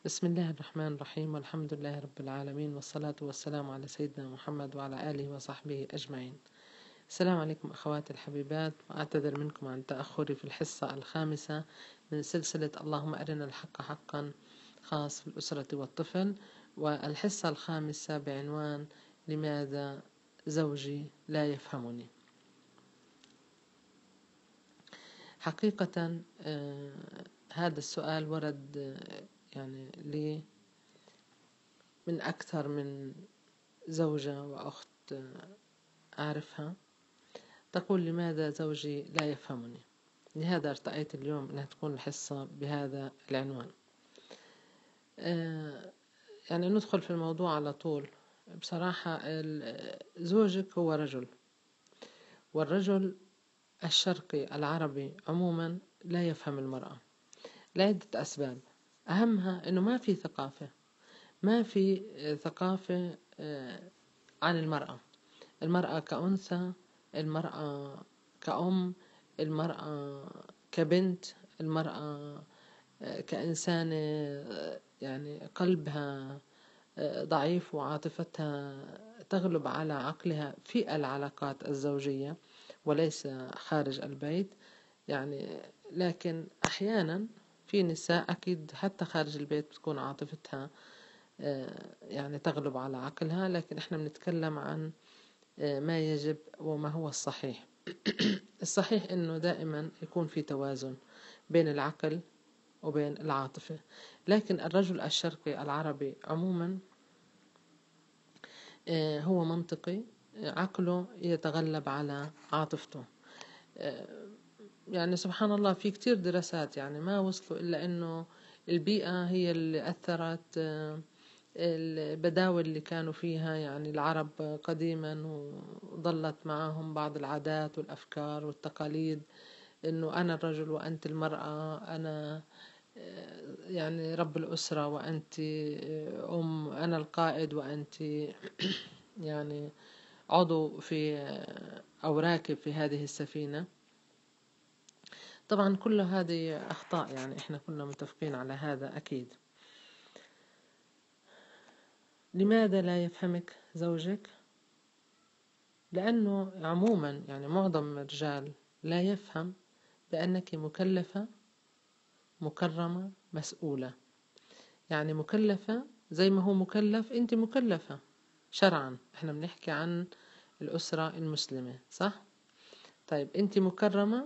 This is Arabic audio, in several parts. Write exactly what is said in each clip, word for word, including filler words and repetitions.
بسم الله الرحمن الرحيم، والحمد لله رب العالمين، والصلاة والسلام على سيدنا محمد وعلى آله وصحبه أجمعين. السلام عليكم أخواتي الحبيبات، وأعتذر منكم عن تأخري في الحصة الخامسة من سلسلة اللهم أرنا الحق حقا خاص في الأسرة والطفل، والحصة الخامسة بعنوان لماذا زوجي لا يفهمني. حقيقة آه هذا السؤال ورد آه يعني لي من أكثر من زوجة وأخت أعرفها تقول لماذا زوجي لا يفهمني. لهذا ارتأيت اليوم أنها تكون الحصة بهذا العنوان. آه يعني ندخل في الموضوع على طول. بصراحة زوجك هو رجل، والرجل الشرقي العربي عموما لا يفهم المرأة لعدة أسباب، أهمها أنه ما في ثقافة ما في ثقافة عن المرأة المرأة كأنثى، المرأة كأم، المرأة كبنت، المرأة كإنسانة يعني قلبها ضعيف وعاطفتها تغلب على عقلها في العلاقات الزوجية وليس خارج البيت. يعني لكن أحيانا في نساء أكيد حتى خارج البيت بتكون عاطفتها يعني تغلب على عقلها، لكن احنا بنتكلم عن ما يجب وما هو الصحيح. الصحيح انه دائما يكون في توازن بين العقل وبين العاطفة، لكن الرجل الشرقي العربي عموما هو منطقي، عقله يتغلب على عاطفته. يعني سبحان الله في كتير دراسات يعني ما وصلوا إلا أنه البيئة هي اللي أثرت، البداوة اللي كانوا فيها يعني العرب قديما وظلت معهم بعض العادات والأفكار والتقاليد، إنه أنا الرجل وأنت المرأة، أنا يعني رب الأسرة وأنت أم، أنا القائد وأنت يعني عضو في أو راكب في هذه السفينة. طبعا كل هذه أخطاء، يعني إحنا كنا متفقين على هذا أكيد. لماذا لا يفهمك زوجك؟ لأنه عموما يعني معظم الرجال لا يفهم بأنك مكلفة مكرمة مسؤولة. يعني مكلفة زي ما هو مكلف، أنت مكلفة شرعا، احنا بنحكي عن الأسرة المسلمة، صح؟ طيب أنت مكرمة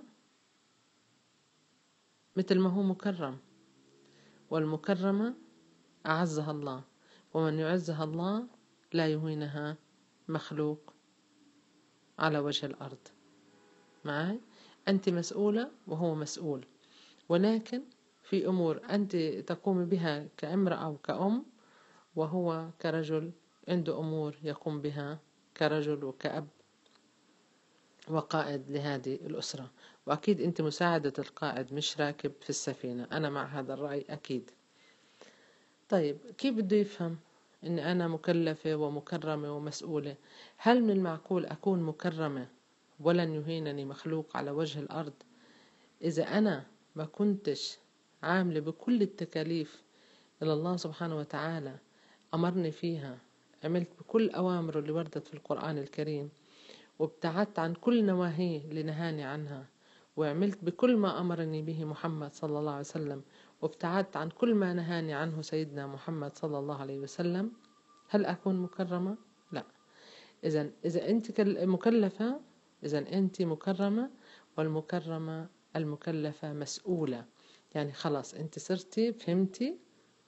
مثل ما هو مكرم، والمكرمة أعزها الله، ومن يعزها الله لا يهينها مخلوق على وجه الأرض. معي؟ أنت مسؤولة وهو مسؤول، ولكن في أمور أنت تقوم بها كامرأة أو كأم، وهو كرجل عنده أمور يقوم بها كرجل وكأب وقائد لهذه الأسرة. وأكيد أنت مساعدة القائد مش راكب في السفينة، أنا مع هذا الرأي أكيد. طيب كيف بده يفهم أن أنا مكلفة ومكرمة ومسؤولة؟ هل من المعقول أكون مكرمة ولن يهينني مخلوق على وجه الأرض إذا أنا ما كنتش عاملة بكل التكاليف اللي الله سبحانه وتعالى أمرني فيها، عملت بكل أوامره اللي وردت في القرآن الكريم، وابتعدت عن كل نواهيه اللي نهاني عنها، وعملت بكل ما أمرني به محمد صلى الله عليه وسلم، وابتعدت عن كل ما نهاني عنه سيدنا محمد صلى الله عليه وسلم، هل أكون مكرمة؟ لا. إذن إذا أنت مكلفة، إذن أنت مكرمة، والمكرمة المكلفة مسؤولة. يعني خلاص أنت صرتي فهمتي،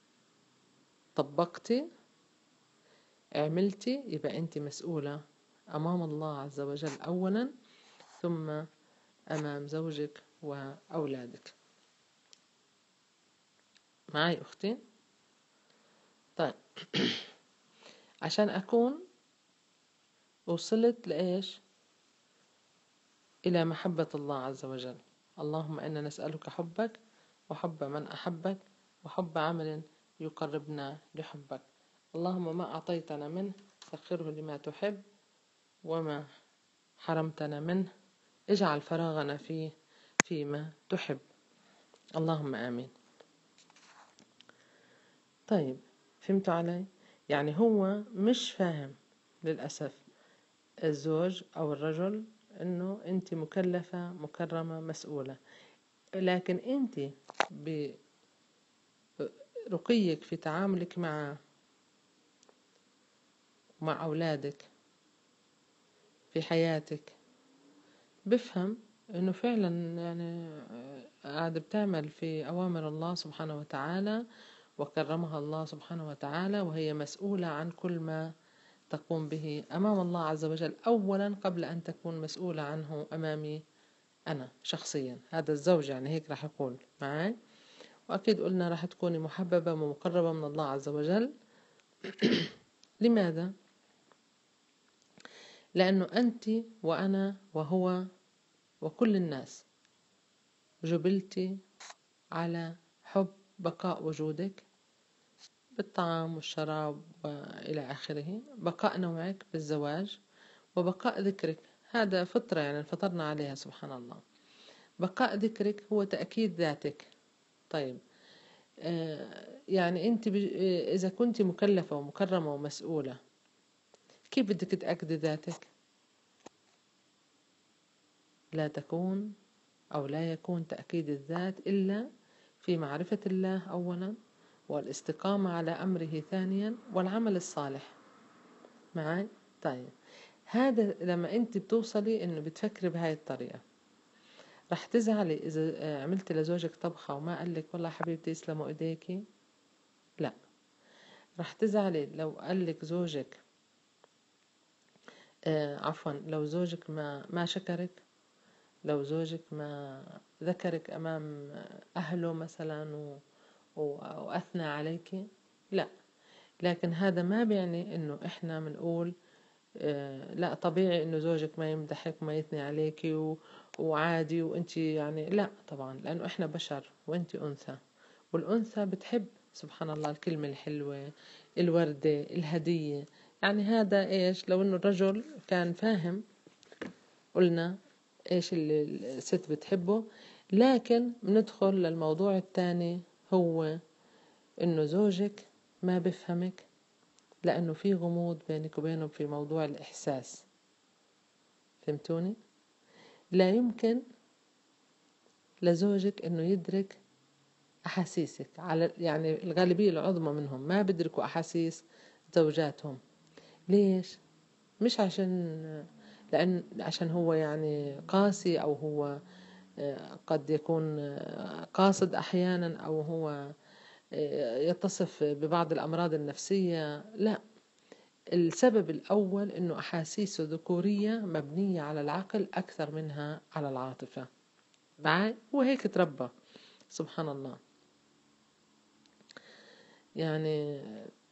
طبقتي، عملتي، يبقى أنت مسؤولة أمام الله عز وجل أولا، ثم أمام زوجك وأولادك. معي أختي؟ طيب عشان أكون وصلت لإيش؟ إلى محبة الله عز وجل. اللهم إنا نسألك حبك وحب من أحبك وحب عمل يقربنا لحبك. اللهم ما أعطيتنا منه سخره لما تحب، وما حرمتنا منه اجعل فراغنا فيه فيما تحب. اللهم آمين. طيب فهمتوا علي؟ يعني هو مش فاهم للأسف الزوج أو الرجل إنه أنت مكلفة مكرمة مسؤولة، لكن أنت برقيك في تعاملك مع مع أولادك في حياتك بفهم إنه فعلا يعني قاعدة بتعمل في أوامر الله سبحانه وتعالى، وكرمها الله سبحانه وتعالى، وهي مسؤولة عن كل ما تقوم به أمام الله عز وجل أولا قبل أن تكون مسؤولة عنه أمامي أنا شخصيا. هذا الزوج يعني هيك راح يقول معي. وأكيد قلنا راح تكوني محببة ومقربة من الله عز وجل. لماذا؟ لأنه أنت وأنا وهو وكل الناس جبلتي على حب بقاء وجودك بالطعام والشراب وإلى آخره، بقاء نوعك بالزواج، وبقاء ذكرك. هذا فطرة يعني فطرنا عليها سبحان الله. بقاء ذكرك هو تأكيد ذاتك. طيب آه يعني أنت إذا كنت مكلفة ومكرمة ومسؤولة، كيف بدك تأكدي ذاتك؟ لا تكون أو لا يكون تأكيد الذات إلا في معرفة الله أولا، والاستقامة على أمره ثانيا، والعمل الصالح معي. طيب هذا لما أنت بتوصلي إنه بتفكري بهاي الطريقة. رح تزعلي إذا عملت لزوجك طبخة وما قالك والله حبيبتي يسلموا إيديكي؟ لا. رح تزعلي لو قالك زوجك آه عفوا لو زوجك ما ما شكرك، لو زوجك ما ذكرك أمام أهله مثلا و... وأثنى عليك؟ لا. لكن هذا ما بيعني إنه إحنا بنقول آه لا طبيعي إنه زوجك ما يمدحك وما يثني عليك و... وعادي وإنت يعني لا طبعا، لأنه إحنا بشر وإنت أنثى، والأنثى بتحب سبحان الله الكلمة الحلوة، الوردة، الهدية. يعني هذا إيش لو إنه الرجل كان فاهم قلنا إيش اللي الست بتحبه. لكن بندخل للموضوع الثاني، هو إنه زوجك ما بفهمك لأنه في غموض بينك وبينه في موضوع الإحساس. فهمتوني؟ لا يمكن لزوجك إنه يدرك أحاسيسك، على يعني الغالبية العظمى منهم ما بيدركوا أحاسيس زوجاتهم. ليش؟ مش عشان لأن عشان هو يعني قاسي، أو هو قد يكون قاصد أحيانا، أو هو يتصف ببعض الأمراض النفسية. لا، السبب الأول إنه أحاسيسه ذكورية مبنية على العقل أكثر منها على العاطفة. معي؟ وهيك تربى سبحان الله. يعني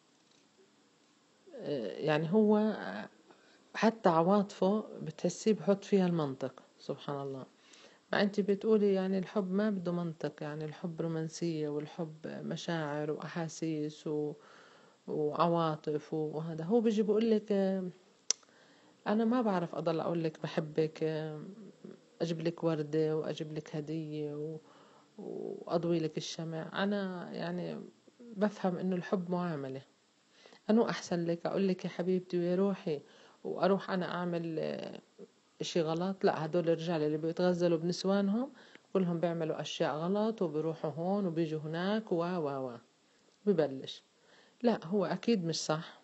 يعني هو حتى عواطفه بتحسيه بحط فيها المنطق سبحان الله. ما أنت بتقولي يعني الحب ما بده منطق، يعني الحب رومانسية، والحب مشاعر وأحاسيس و... وعواطف، وهذا هو بيجي بقولك أنا ما بعرف أضل أقولك بحبك، أجيب لك وردة وأجيب لك هدية و... وأضوي لك الشمع. أنا يعني بفهم إنه الحب معاملة. أنو أحسن لك أقول لك يا حبيبتي ويا روحي وأروح أنا أعمل إشي غلط؟ لا، هدول الرجال اللي بيتغزلوا بنسوانهم كلهم بيعملوا أشياء غلط، وبيروحوا هون وبيجوا هناك و و و ببلش. لا، هو أكيد مش صح،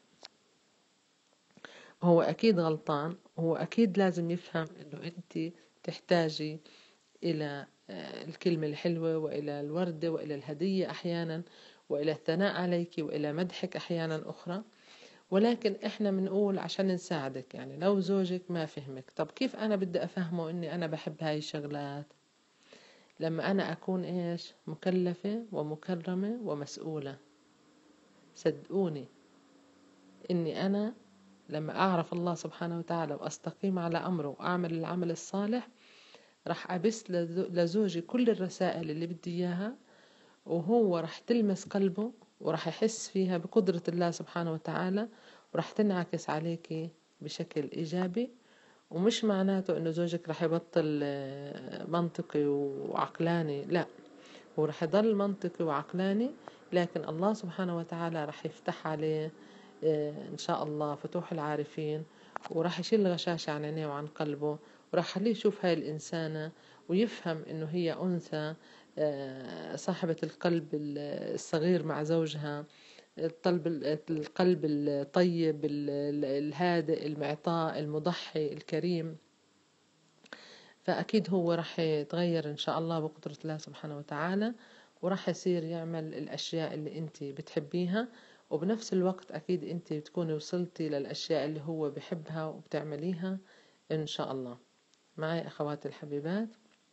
هو أكيد غلطان، هو أكيد لازم يفهم إنه أنت تحتاجي إلى الكلمة الحلوة، وإلى الوردة، وإلى الهدية أحيانا، وإلى الثناء عليك، وإلى مدحك أحيانا أخرى. ولكن إحنا بنقول عشان نساعدك. يعني لو زوجك ما فهمك، طب كيف أنا بدي أفهمه إني أنا بحب هاي الشغلات؟ لما أنا أكون إيش مكلفة ومكرمة ومسؤولة. صدقوني إني أنا لما أعرف الله سبحانه وتعالى وأستقيم على أمره وأعمل العمل الصالح، رح أبث لزوجي كل الرسائل اللي بدي إياها، وهو رح تلمس قلبه ورح يحس فيها بقدرة الله سبحانه وتعالى، ورح تنعكس عليكي بشكل إيجابي. ومش معناته إنه زوجك رح يبطل منطقي وعقلاني، لا، هو رح يضل منطقي وعقلاني، لكن الله سبحانه وتعالى رح يفتح عليه إن شاء الله فتوح العارفين، وراح يشيل الغشاشة عن عينيه وعن قلبه، وراح يخليه يشوف هاي الإنسانة ويفهم إنه هي أنثى صاحبة القلب الصغير مع زوجها، القلب القلب الطيب الهادئ المعطاء المضحي الكريم. فأكيد هو راح يتغير إن شاء الله بقدرة الله سبحانه وتعالى، وراح يصير يعمل الأشياء اللي أنت بتحبيها، وبنفس الوقت أكيد أنت بتكوني وصلتي للأشياء اللي هو بحبها وبتعمليها إن شاء الله. معي أخواتي الحبيبات،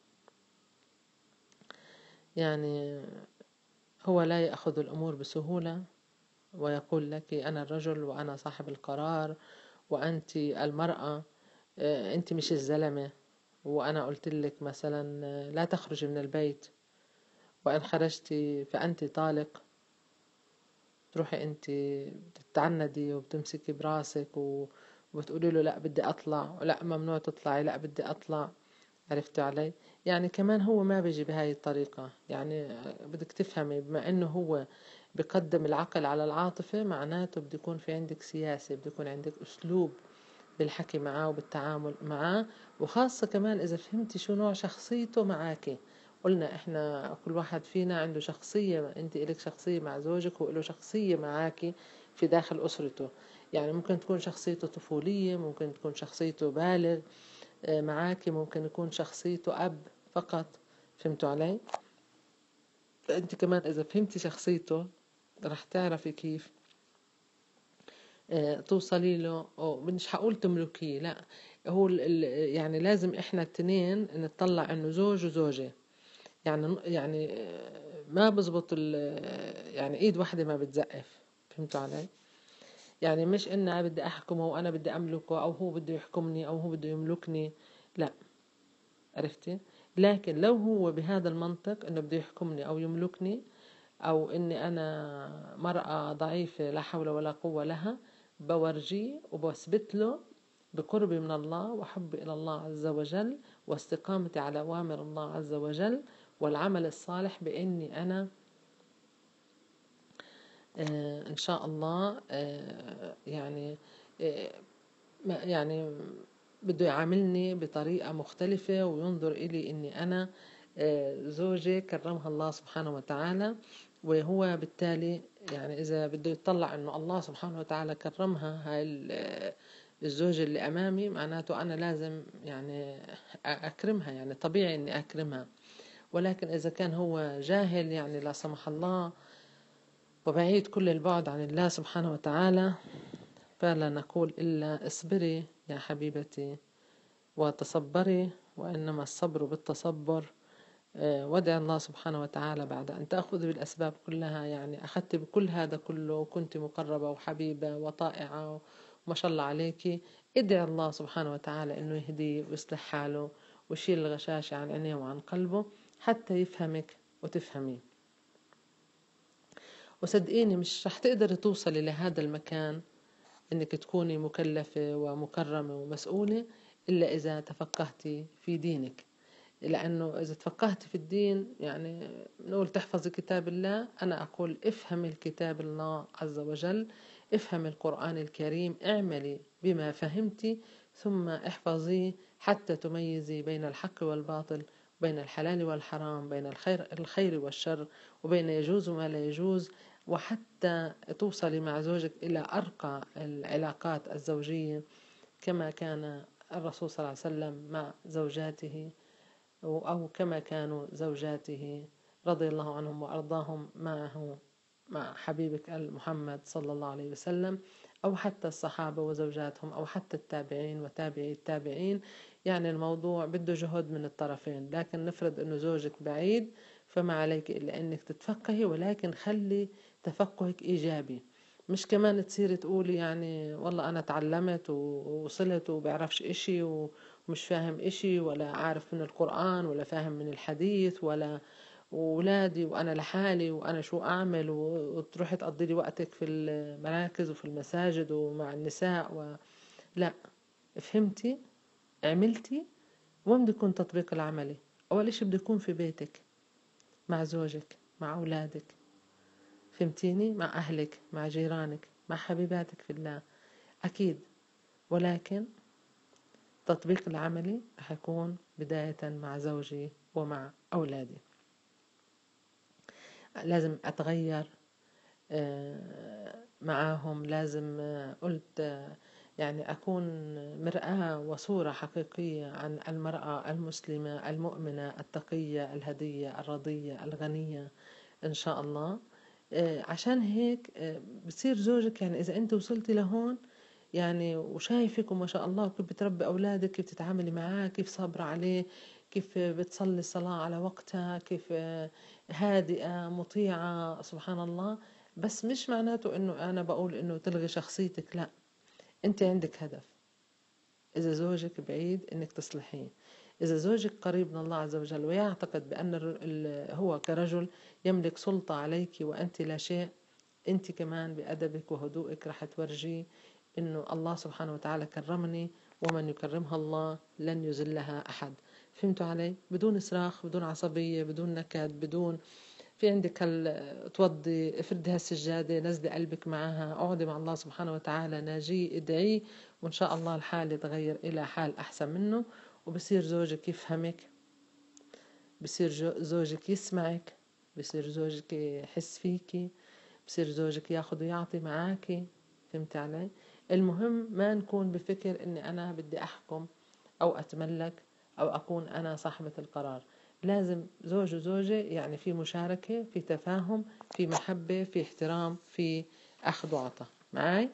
يعني هو لا يأخذ الأمور بسهولة ويقول لك أنا الرجل وأنا صاحب القرار وأنت المرأة، أنت مش الزلمة، وأنا قلت لك مثلا لا تخرجي من البيت، وإن خرجتي فأنت طالق، تروحي أنت بتتعندي وبتمسكي براسك وبتقولي له لا بدي أطلع، لا ممنوع تطلعي، لا بدي أطلع. عرفتي علي؟ يعني كمان هو ما بيجي بهاي الطريقة، يعني بدك تفهمي بما إنه هو بقدم العقل على العاطفة، معناته بده يكون في عندك سياسة، بده يكون عندك أسلوب بالحكي معاه وبالتعامل معاه، وخاصة كمان إذا فهمتي شو نوع شخصيته معاكي. قلنا إحنا كل واحد فينا عنده شخصية، أنت إلك شخصية مع زوجك وإله شخصية معاكي في داخل أسرته، يعني ممكن تكون شخصيته طفولية، ممكن تكون شخصيته بالغ معاكي، ممكن يكون شخصيته أب فقط. فهمتوا علي؟ فأنت كمان إذا فهمتي شخصيته رح تعرفي كيف توصلي له، أو مش هقول تملكيه، لا هو يعني لازم احنا التنين نطلع انه زوج وزوجة، يعني يعني ما بزبط يعني ايد واحدة ما بتزقف. فهمتوا علي؟ يعني مش ان انا بدي احكمه وانا بدي املكه، او هو بده يحكمني او هو بده يملكني، لا. عرفتي؟ لكن لو هو بهذا المنطق انه بده يحكمني او يملكني، او اني انا مرأة ضعيفة لا حول ولا قوة لها، بورجيه وبثبت له بقربي من الله وحبي إلى الله عز وجل واستقامتي على أوامر الله عز وجل والعمل الصالح، بإني أنا آه إن شاء الله آه يعني آه يعني بده يعاملني بطريقة مختلفة وينظر إلي إني أنا آه زوجة كرمها الله سبحانه وتعالى، وهو بالتالي يعني إذا بده يطلع إنه الله سبحانه وتعالى كرمها هاي الزوجة اللي أمامي، معناته أنا لازم يعني أكرمها، يعني طبيعي إني أكرمها. ولكن إذا كان هو جاهل يعني لا سمح الله وبعيد كل البعد عن الله سبحانه وتعالى، فلا نقول إلا اصبري يا حبيبتي وتصبري، وإنما الصبر بالتصبر. وادعي الله سبحانه وتعالى بعد أن تأخذي بالأسباب كلها، يعني أخذت بكل هذا كله وكنت مقربة وحبيبة وطائعة وما شاء الله عليكي، ادعي الله سبحانه وتعالى إنه يهديه ويصلح حاله ويشيل الغشاشة عن عينيه وعن قلبه حتى يفهمك وتفهميه. وصدقيني مش رح تقدري توصلي لهذا المكان إنك تكوني مكلفة ومكرمة ومسؤولة إلا إذا تفقهتي في دينك. لأنه إذا تفقهت في الدين، يعني نقول تحفظي كتاب الله، أنا أقول افهم الكتاب الله عز وجل، افهم القرآن الكريم، اعملي بما فهمتي ثم احفظيه حتى تميزي بين الحق والباطل، بين الحلال والحرام، بين الخير الخير والشر، وبين يجوز وما لا يجوز، وحتى توصلي مع زوجك إلى أرقى العلاقات الزوجية كما كان الرسول صلى الله عليه وسلم مع زوجاته، أو كما كانوا زوجاته رضي الله عنهم وأرضاهم معه مع حبيبك محمد صلى الله عليه وسلم، أو حتى الصحابة وزوجاتهم، أو حتى التابعين وتابعي التابعين. يعني الموضوع بده جهد من الطرفين، لكن نفرض أنه زوجك بعيد فما عليك إلا أنك تتفقهي، ولكن خلي تفقهك إيجابي، مش كمان تصيري تقولي يعني والله أنا تعلمت ووصلت وبعرفش إشي ومش فاهم إشي، ولا عارف من القرآن ولا فاهم من الحديث، ولا وولادي وأنا لحالي وأنا شو أعمل، وتروحي تقضي لي وقتك في المراكز وفي المساجد ومع النساء و... لا. فهمتي؟ عملتي؟ وين بده يكون تطبيق العملي؟ أول إشي بده يكون في بيتك مع زوجك مع أولادك. فهمتيني؟ مع أهلك، مع جيرانك، مع حبيباتك في الله، أكيد. ولكن التطبيق العملي رح يكون بداية مع زوجي ومع أولادي. لازم أتغير معاهم، لازم قلت يعني أكون مرآة وصورة حقيقية عن المرأة المسلمة المؤمنة التقية الهدية الرضية الغنية إن شاء الله. عشان هيك بصير زوجك، يعني إذا أنت وصلتي لهون يعني وشايفك وما شاء الله كيف بتربي أولادك، كيف تتعاملي معاه، كيف صابرة عليه، كيف بتصلي الصلاة على وقتها، كيف هادئة مطيعة، سبحان الله. بس مش معناته إنه أنا بقول إنه تلغي شخصيتك، لا، أنت عندك هدف. إذا زوجك بعيد إنك تصلحيه، إذا زوجك قريب من الله عز وجل ويعتقد بأن هو كرجل يملك سلطة عليك وأنت لا شيء، أنت كمان بأدبك وهدوءك رح تورجيه إنه الله سبحانه وتعالى كرمني، ومن يكرمها الله لن يذلها أحد. فهمتوا علي؟ بدون صراخ، بدون عصبية، بدون نكد، بدون في عندك هال توضي، افردي هالسجادة، نزلي قلبك معها، اقعدي مع الله سبحانه وتعالى، ناجيه، ادعيه، وإن شاء الله الحال يتغير إلى حال أحسن منه. وبصير زوجك يفهمك، بصير زوجك يسمعك، بصير زوجك يحس فيكي، بصير زوجك ياخد ويعطي معاكي. فهمت علي؟ المهم ما نكون بفكر إني أنا بدي أحكم أو أتملك أو أكون أنا صاحبة القرار. لازم زوج وزوجة يعني في مشاركة، في تفاهم، في محبة، في احترام، في أخذ وعطاء. معاي؟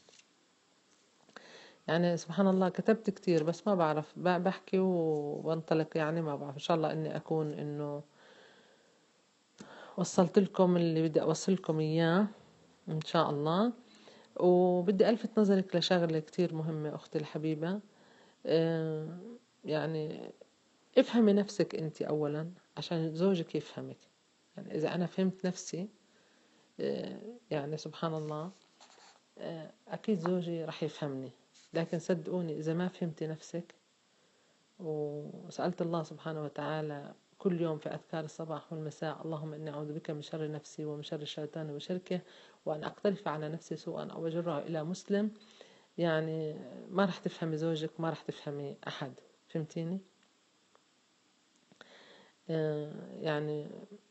يعني سبحان الله كتبت كتير بس ما بعرف، بحكي وبنطلق، يعني ما بعرف. إن شاء الله إني أكون إنه وصلت لكم اللي بدي أوصل لكم إياه إن شاء الله. وبدي ألفت نظرك لشغلة كتير مهمة أختي الحبيبة. أه يعني افهمي نفسك أنت أولا عشان زوجك يفهمك. يعني إذا أنا فهمت نفسي أه يعني سبحان الله أه أكيد زوجي رح يفهمني. لكن صدقوني إذا ما فهمتي نفسك وسألت الله سبحانه وتعالى كل يوم في أذكار الصباح والمساء اللهم إني أعوذ بك من شر نفسي ومن شر الشيطان وشركه، وأن أقترف على نفسي سوءا أو أجره إلى مسلم، يعني ما رح تفهمي زوجك وما رح تفهمي أحد. فهمتيني؟ آه يعني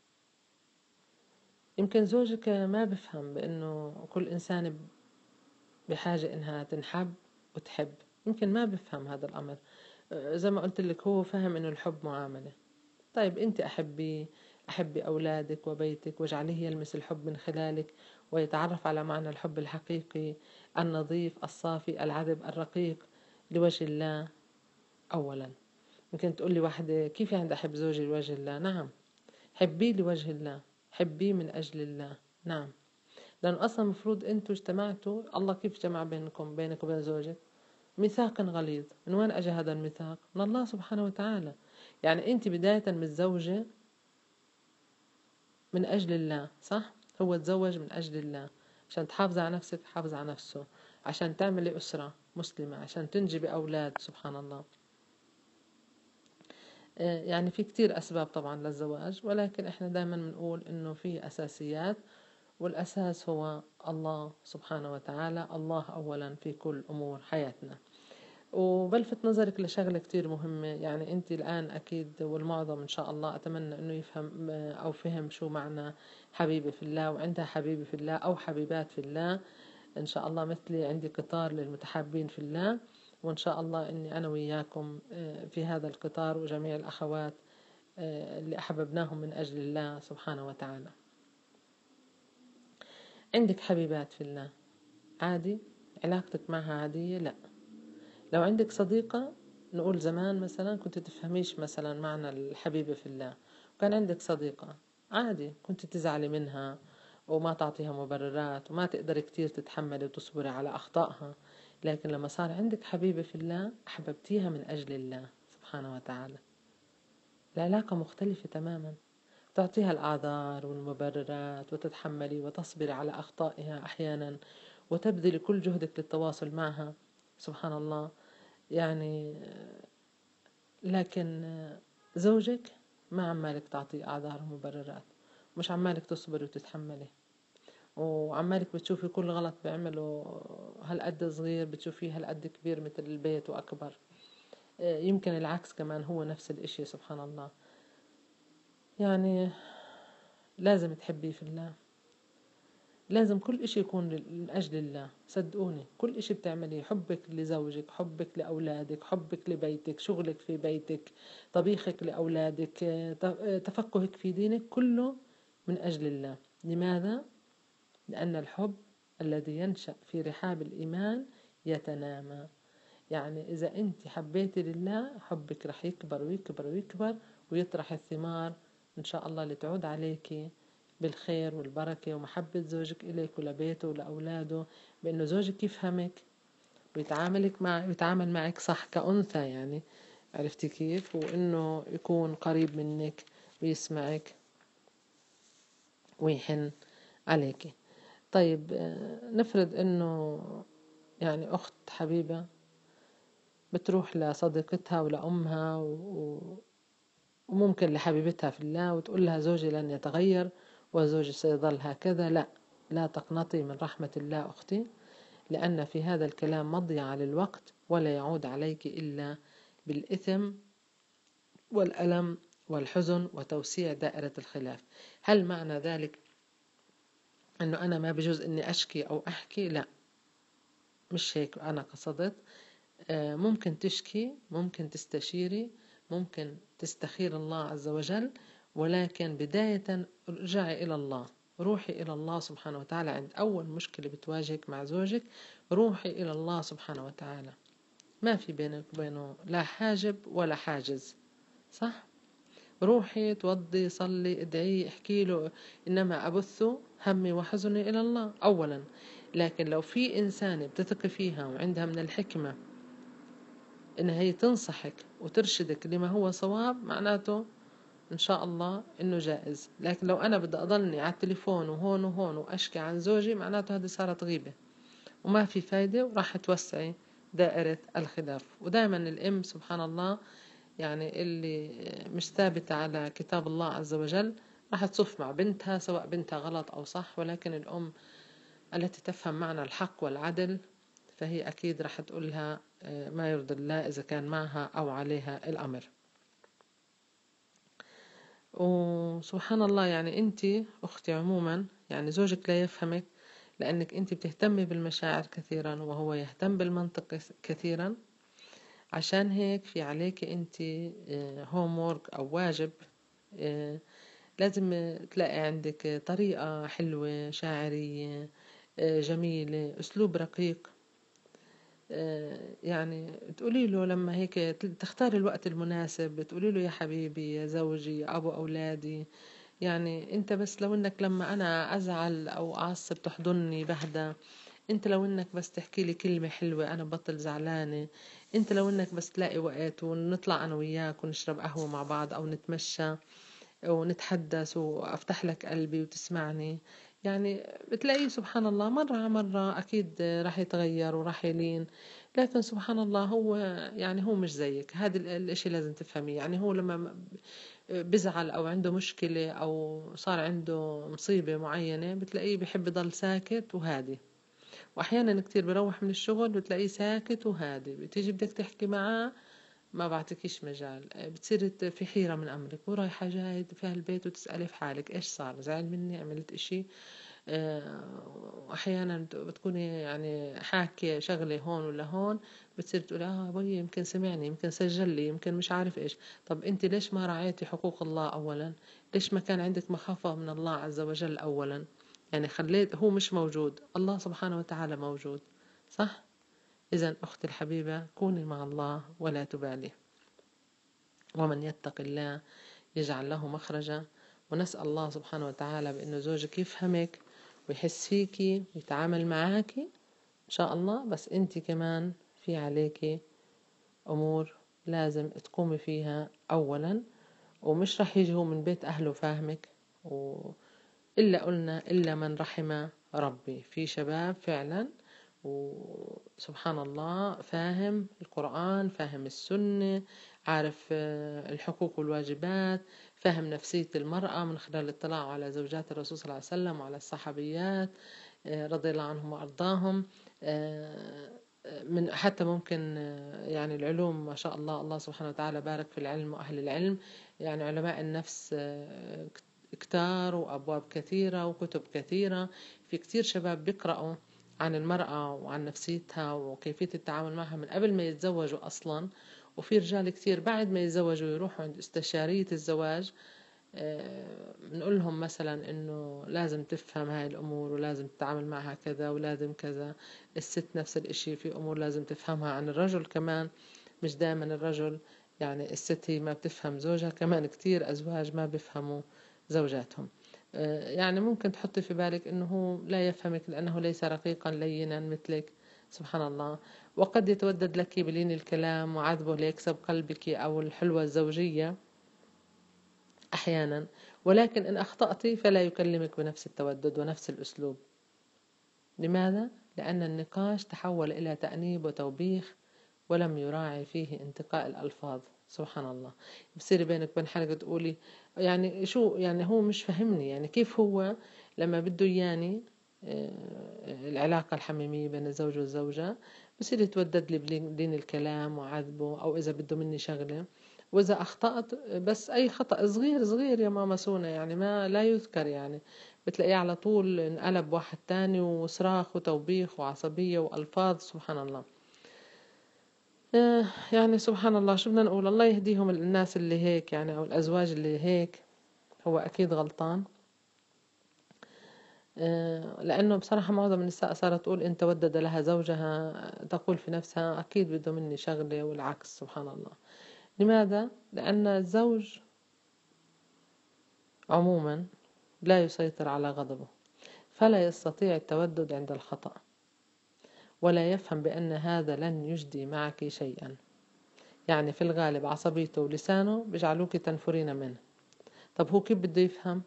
يمكن زوجك ما بفهم بأنه كل إنسان بحاجة إنها تنحب وتحب، يمكن ما بفهم هذا الأمر. آه زي ما قلت لك هو فهم إنه الحب معاملة. طيب أنت أحبي أحبي أولادك وبيتك، واجعليه يلمس الحب من خلالك ويتعرف على معنى الحب الحقيقي النظيف الصافي العذب الرقيق لوجه الله أولا. ممكن تقول لي واحدة كيف يعني أحب زوجي لوجه الله؟ نعم، حبيه لوجه الله، حبيه من أجل الله. نعم، لأنه أصلا مفروض أنتوا اجتمعتوا، الله كيف جمع بينكم بينك وبين زوجك؟ ميثاق غليظ. من وين أجى هذا الميثاق؟ من الله سبحانه وتعالى. يعني أنت بداية متزوجة من أجل الله، صح؟ هو تزوج من أجل الله عشان تحافظي على نفسك، تحافظ على نفسه، عشان تعملي أسرة مسلمة، عشان تنجبي أولاد. سبحان الله. يعني في كتير أسباب طبعا للزواج، ولكن إحنا دائما بنقول إنه في أساسيات، والأساس هو الله سبحانه وتعالى. الله أولا في كل أمور حياتنا. وبلفت نظرك لشغلة كتير مهمة، يعني أنت الآن أكيد والمعظم إن شاء الله أتمنى أنه يفهم أو فهم شو معنى حبيبي في الله، وعندها حبيبي في الله أو حبيبات في الله. إن شاء الله مثلي عندي قطار للمتحابين في الله، وإن شاء الله أني أنا وياكم في هذا القطار، وجميع الأخوات اللي أحببناهم من أجل الله سبحانه وتعالى. عندك حبيبات في الله عادي، علاقتك معها عادية؟ لا. لو عندك صديقة، نقول زمان مثلا كنت تفهميش مثلا معنى الحبيبة في الله، وكان عندك صديقة عادي كنت تزعلي منها وما تعطيها مبررات وما تقدر كتير تتحملي وتصبري على أخطائها. لكن لما صار عندك حبيبة في الله أحببتيها من أجل الله سبحانه وتعالى، العلاقة مختلفة تماما. تعطيها الأعذار والمبررات وتتحملي وتصبري على أخطائها أحيانا، وتبذلي كل جهدك للتواصل معها. سبحان الله. يعني لكن زوجك ما عمالك تعطيه أعذار ومبررات، مش عمالك تصبر وتتحملي. وعمالك بتشوفي كل غلط بيعمله هالقد صغير بتشوفيه هالقد كبير مثل البيت وأكبر. يمكن العكس كمان هو نفس الإشي، سبحان الله. يعني لازم تحبيه في الله، لازم كل إشي يكون من أجل الله. صدقوني كل إشي بتعمليه، حبك لزوجك، حبك لأولادك، حبك لبيتك، شغلك في بيتك، طبيخك لأولادك، تفقهك في دينك، كله من أجل الله. لماذا؟ لأن الحب الذي ينشأ في رحاب الإيمان يتنامى. يعني إذا أنت حبيتي لله حبك رح يكبر ويكبر ويكبر ويطرح الثمار إن شاء الله لتعود عليك بالخير والبركة ومحبة زوجك إليك ولبيته ولأولاده، بأنه زوجك يفهمك ويتعاملك مع ويتعامل معك صح كأنثى، يعني عرفتي كيف، وإنه يكون قريب منك ويسمعك ويحن عليك. طيب نفرض إنه يعني أخت حبيبة بتروح لصديقتها ولأمها وممكن لحبيبتها في الله وتقول لها زوجي لن يتغير وزوجي سيظل هكذا. لا، لا تقنطي من رحمة الله أختي، لأن في هذا الكلام مضيعة للوقت ولا يعود عليك إلا بالإثم والألم والحزن وتوسيع دائرة الخلاف. هل معنى ذلك أنه أنا ما بجوز أني أشكي أو أحكي؟ لا، مش هيك أنا قصدت. ممكن تشكي، ممكن تستشيري، ممكن تستخير الله عز وجل، ولكن بداية ارجعي إلى الله، روحي إلى الله سبحانه وتعالى. عند أول مشكلة بتواجهك مع زوجك روحي إلى الله سبحانه وتعالى، ما في بينك وبينه لا حاجب ولا حاجز، صح؟ روحي توضي صلي ادعي احكي له، إنما أبث همي وحزني إلى الله أولا. لكن لو في إنسان بتثقي فيها وعندها من الحكمة إن هي تنصحك وترشدك لما هو صواب، معناته إن شاء الله إنه جائز. لكن لو أنا بدي أضلني على التليفون وهون وهون وأشكي عن زوجي، معناته هذه صارت غيبة وما في فايدة وراح توسعي دائرة الخلاف. ودائما الأم سبحان الله يعني اللي مش ثابتة على كتاب الله عز وجل راح تصف مع بنتها سواء بنتها غلط أو صح، ولكن الأم التي تفهم معنى الحق والعدل فهي أكيد راح تقولها ما يرضي الله إذا كان معها أو عليها الأمر. وسبحان الله يعني أنت أختي عموما يعني زوجك لا يفهمك لأنك أنت بتهتمي بالمشاعر كثيرا وهو يهتم بالمنطق كثيرا. عشان هيك في عليك أنت هوم وورك أو واجب، لازم تلاقي عندك طريقة حلوة شاعرية جميلة أسلوب رقيق، يعني تقولي له لما هيك تختاري الوقت المناسب، تقولي له يا حبيبي يا زوجي يا أبو أولادي. يعني أنت بس لو إنك لما أنا أزعل أو أعصب تحضني بهدى، أنت لو إنك بس تحكي لي كلمة حلوة أنا بطل زعلانة، أنت لو إنك بس تلاقي وقت ونطلع أنا وياك ونشرب قهوة مع بعض أو نتمشى ونتحدث وأفتح لك قلبي وتسمعني، يعني بتلاقيه سبحان الله مرة على مرة أكيد راح يتغير وراح يلين. لكن سبحان الله هو يعني هو مش زيك، هذا الاشي لازم تفهميه. يعني هو لما بزعل أو عنده مشكلة أو صار عنده مصيبة معينة بتلاقيه بيحب يضل ساكت وهادي، وأحيانا كتير بروح من الشغل بتلاقيه ساكت وهادي، بتيجي بدك تحكي معاه ما بعطيكيش مجال، بتصير في حيرة من أمرك ورايحة جاي في هالبيت وتسألي في حالك إيش صار، زعل مني عملت إشي. وأحيانا بتكوني يعني حاكية شغلة هون ولا هون بتصير تقول آه أبوي يمكن سمعني يمكن سجل لي يمكن مش عارف إيش. طب أنت ليش ما رعيتي حقوق الله أولا؟ ليش ما كان عندك مخافة من الله عز وجل أولا؟ يعني خليت هو مش موجود، الله سبحانه وتعالى موجود، صح؟ إذن أختي الحبيبة كوني مع الله ولا تبالي، ومن يتق الله يجعل له مخرجا. ونسأل الله سبحانه وتعالى بأنه زوجك يفهمك ويحس فيكي ويتعامل معاكي إن شاء الله. بس أنت كمان في عليكي أمور لازم تقومي فيها أولا، ومش رح يجي هو من بيت أهله فاهمك و... إلا قلنا إلا من رحم ربي. في شباب فعلا وسبحان الله فاهم القرآن فاهم السنة عارف الحقوق والواجبات، فهم نفسية المرأة من خلال الاطلاع على زوجات الرسول صلى الله عليه وسلم وعلى الصحابيات رضي الله عنهم وأرضاهم. من حتى ممكن يعني العلوم ما شاء الله، الله سبحانه وتعالى بارك في العلم وأهل العلم، يعني علماء النفس كتار وأبواب كثيرة وكتب كثيرة. في كتير شباب بيقرأوا عن المرأة وعن نفسيتها وكيفية التعامل معها من قبل ما يتزوجوا أصلا. وفي رجال كتير بعد ما يتزوجوا يروحوا عند استشارية الزواج، بنقول لهم مثلا انه لازم تفهم هاي الامور ولازم تتعامل معها كذا ولازم كذا. الست نفس الاشي، في امور لازم تفهمها عن الرجل كمان، مش دائما الرجل، يعني الست هي ما بتفهم زوجها، كمان كتير ازواج ما بيفهموا زوجاتهم. يعني ممكن تحطي في بالك انه هو لا يفهمك لانه ليس رقيقا لينا مثلك، سبحان الله، وقد يتودد لك بلين الكلام وعذبه ليكسب قلبك او الحلوة الزوجية أحيانا، ولكن إن أخطأت فلا يكلمك بنفس التودد ونفس الأسلوب. لماذا؟ لأن النقاش تحول إلى تأنيب وتوبيخ ولم يراعي فيه انتقاء الألفاظ. سبحان الله، بصير بينك وبين حلقة تقولي يعني شو، يعني هو مش فهمني، يعني كيف هو لما بده إياني العلاقة الحميمية بين الزوج والزوجة بصير يتودد لي بلين الكلام وعذبه، أو إذا بده مني شغلة وإذا أخطأت بس أي خطأ صغير صغير يا ماما سونا، يعني ما لا يذكر، يعني بتلاقيه على طول انقلب واحد تاني وصراخ وتوبيخ وعصبية وألفاظ. سبحان الله. يعني سبحان الله، شو بدنا نقول، الله يهديهم الناس اللي هيك يعني، أو الأزواج اللي هيك، هو أكيد غلطان. لأنه بصراحة معظم النساء صارت تقول إن تودد لها زوجها تقول في نفسها أكيد بده مني شغلة، والعكس سبحان الله. لماذا؟ لأن الزوج عموما لا يسيطر على غضبه، فلا يستطيع التودد عند الخطأ، ولا يفهم بأن هذا لن يجدي معك شيئا. يعني في الغالب عصبيته ولسانه بيجعلوك تنفرين منه. طب هو كيف بده يفهم؟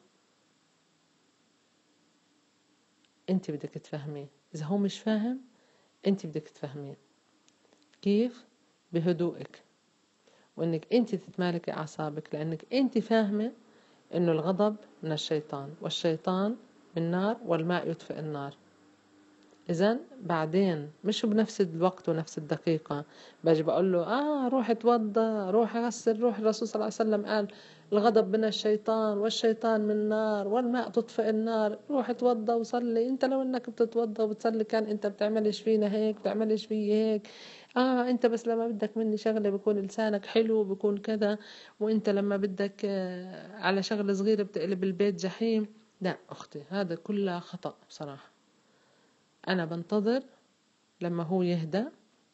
انت بدك تفهميه. إذا هو مش فاهم انت بدك تفهميه. كيف؟ بهدوءك، وانك انت تتمالكي اعصابك، لانك انت فاهمة انه الغضب من الشيطان، والشيطان من نار، والماء يطفئ النار. إذن بعدين مش بنفس الوقت ونفس الدقيقة باجي بقول له آه روح اتوضى، روح غسل، روح الرسول صلى الله عليه وسلم قال الغضب من الشيطان والشيطان من نار والماء تطفئ النار، روح اتوضى وصلي. انت لو انك بتتوضى وبتصلي كان انت بتعملش فينا هيك، بتعملش في هيك. اه انت بس لما بدك مني شغلة بيكون لسانك حلو، بيكون كذا، وانت لما بدك آه على شغلة صغيرة بتقلب البيت جحيم. لا أختي، هذا كله خطأ بصراحة. أنا بنتظر لما هو يهدأ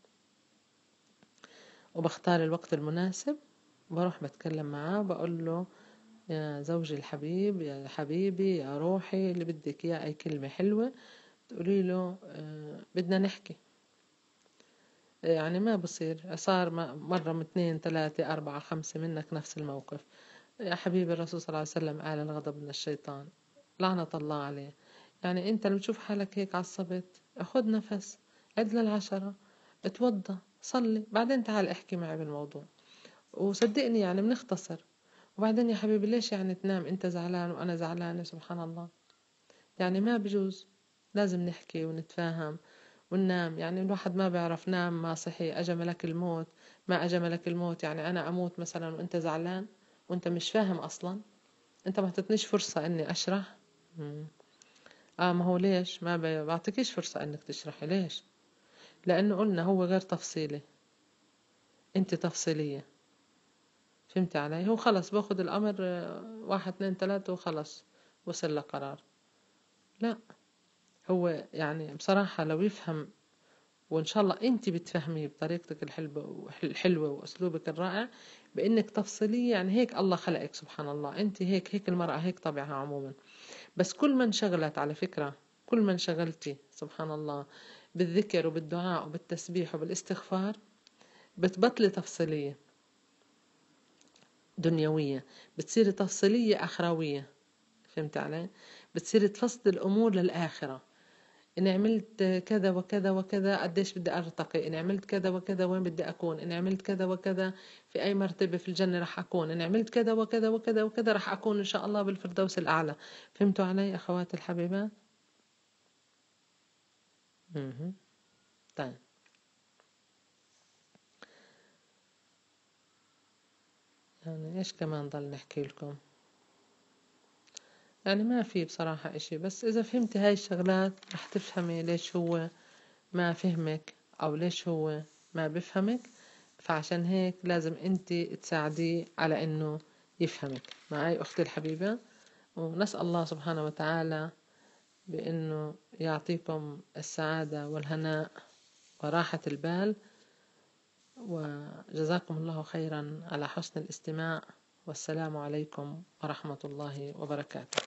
وبختار الوقت المناسب، بروح بتكلم معاه بقول له يا زوجي الحبيب، يا حبيبي، يا روحي، اللي بدك إياه، أي كلمة حلوة تقولي له آه بدنا نحكي. يعني ما بصير صار مرة من اثنين ثلاثة أربعة خمسة منك نفس الموقف. يا حبيبي الرسول صلى الله عليه وسلم قال الغضب من الشيطان، لعنة الله عليه. يعني انت لما تشوف حالك هيك عصبت، خد نفس، عد للعشرة، اتوضى، صلي، بعدين تعال احكي معي بالموضوع، وصدقني يعني بنختصر. وبعدين يا حبيبي ليش يعني تنام انت زعلان وانا زعلانة؟ سبحان الله، يعني ما بجوز، لازم نحكي ونتفاهم وننام. يعني الواحد ما بيعرف نام ما صحي، اجى ملك الموت ما اجى ملك الموت، يعني انا اموت مثلا وانت زعلان وانت مش فاهم اصلا، انت ما اعطتنيش فرصة اني اشرح. مم. اه ما هو ليش ما ب- بعطيكيش فرصة انك تشرحي؟ ليش؟ لانه قلنا هو غير تفصيلي، انت تفصيلية. فهمتي علي؟ هو خلص باخد الامر آه، واحد اثنين ثلاثة وخلص وصل لقرار. لا، هو يعني بصراحة لو يفهم، وإن شاء الله أنت بتفهمي بطريقتك الحلوة الحلوة وأسلوبك الرائع بإنك تفصليه. يعني هيك الله خلقك، سبحان الله، أنت هيك، هيك المرأة هيك طبعها عموما. بس كل ما انشغلت، على فكرة، كل ما انشغلتي سبحان الله بالذكر وبالدعاء وبالتسبيح وبالاستغفار بتبطلي تفصيلية دنيوية، بتصيري تفصيلية أخروية. فهمت علي؟ بتصيري تفصل الأمور للآخرة. إن عملت كذا وكذا وكذا قديش بدي أرتقي، إن عملت كذا وكذا وين بدي أكون، إن عملت كذا وكذا في أي مرتبة في الجنة رح أكون، إن عملت كذا وكذا وكذا وكذا رح أكون إن شاء الله بالفردوس الأعلى. فهمتوا علي أخواتي الحبيبات؟ مهم. طيب، يعني إيش كمان ضل نحكي لكم؟ يعني ما في بصراحة إشي، بس إذا فهمتي هاي الشغلات رح تفهمي ليش هو ما فهمك أو ليش هو ما بفهمك. فعشان هيك لازم انت تساعديه على انه يفهمك. معي اختي الحبيبة، ونسأل الله سبحانه وتعالى بانه يعطيكم السعادة والهناء وراحة البال، وجزاكم الله خيرا على حسن الاستماع، والسلام عليكم ورحمة الله وبركاته.